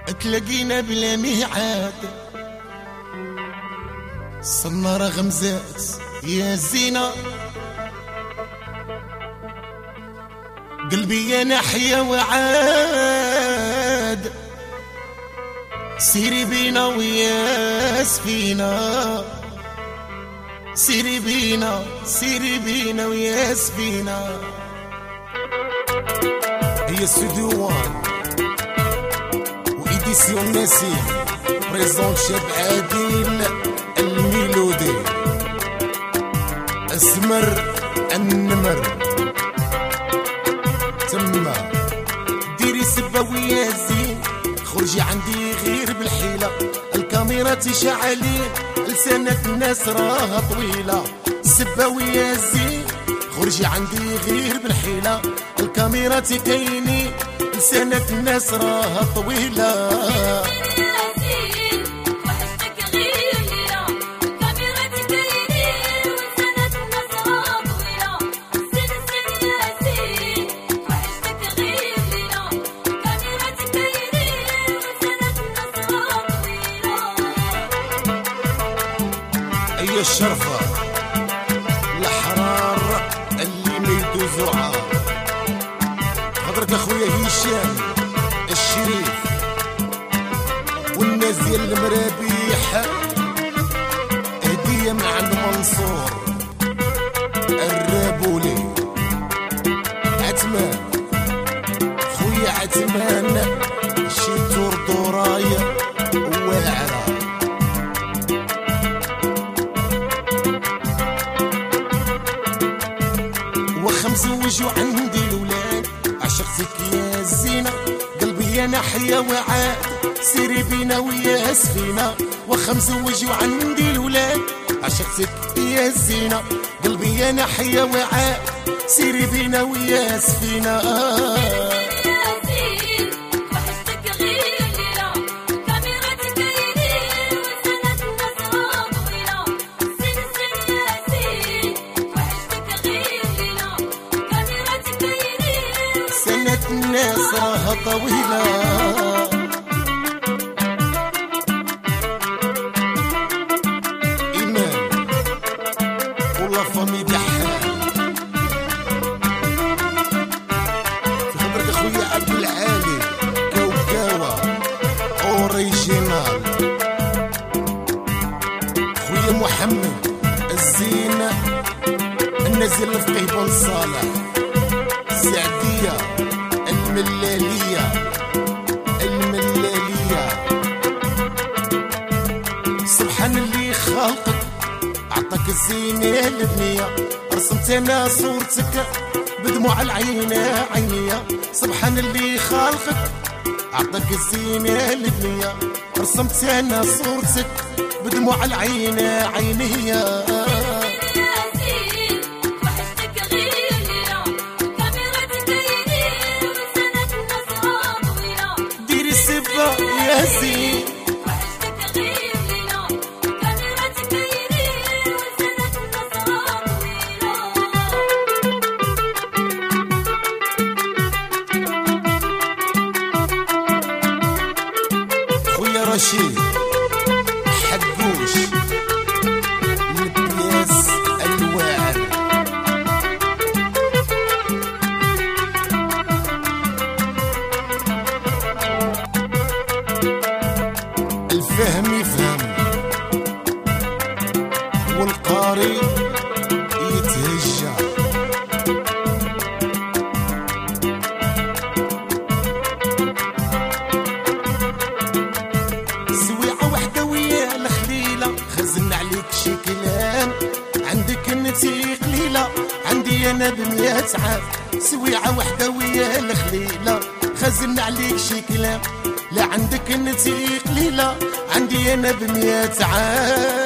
تلاقينا بلا ميعاد، صرنا رغمزات يا زينة، قلبي انا حيا وعاد، سيري بينا ويا سفينة، سيري بينا سيري بينا ويا سفينة. هي استوديو وإديسيون نسيم بريزونت شاب عادل الميلودي، اسمر النمر تما ديري سبا ويا زين، خرجي عندي غير بالحيلة، الكاميرا تشعلي لسانة الناس راها طويلة، سبا ويا زين خرجي عندي غير بالحيلة، الكاميرا تكيني لسانة الناس راها طويلة. هي الشرفة الأحرار اللي ما يدوزو عار، حضرك أخويا هشام الشريف والناس ديال المرابيح، هدية مع المنصور الرابولي، عتمان خويا عتمان شي دور دورايا واعرة، مزوج وعندي الولاد، عشقتك يا زينة قلبي انا حيا وعاد، سيري بينا ويا سفينة، مزوج وعندي الولاد، عشقتك يا زينة قلبي انا حيا وعاد، سيري بينا ويا سفينة. الناس راها طويلة، إيمان والله فمي دحان، في خاطرك أخويا عبد العالي كوكاوة أوريجينال، خويا محمد الزينة النازل الفقيه بن صالح السعدية الملالية الملالية، سبحان اللي خلقك عطاك الزينة البنية، رسمت انا صورتك بدموع العين عينية، سبحان اللي خلقك عطاك الزينة البنية، رسمت انا صورتك بدموع العين عينية. يا زين خويا رشيد حقوش مقياس الواعر، الفهم يفهم والقاري يتهجى، سويعة وحدة ويا الخليلة، خزن عليك شي كلام عندك انتي قليلة، عندي انا ب100 عام، سويعة وحدة ويا الخليلة، خزن عليك شي كلام، لا عندك انتي قليلة عندي انا ب100 عام.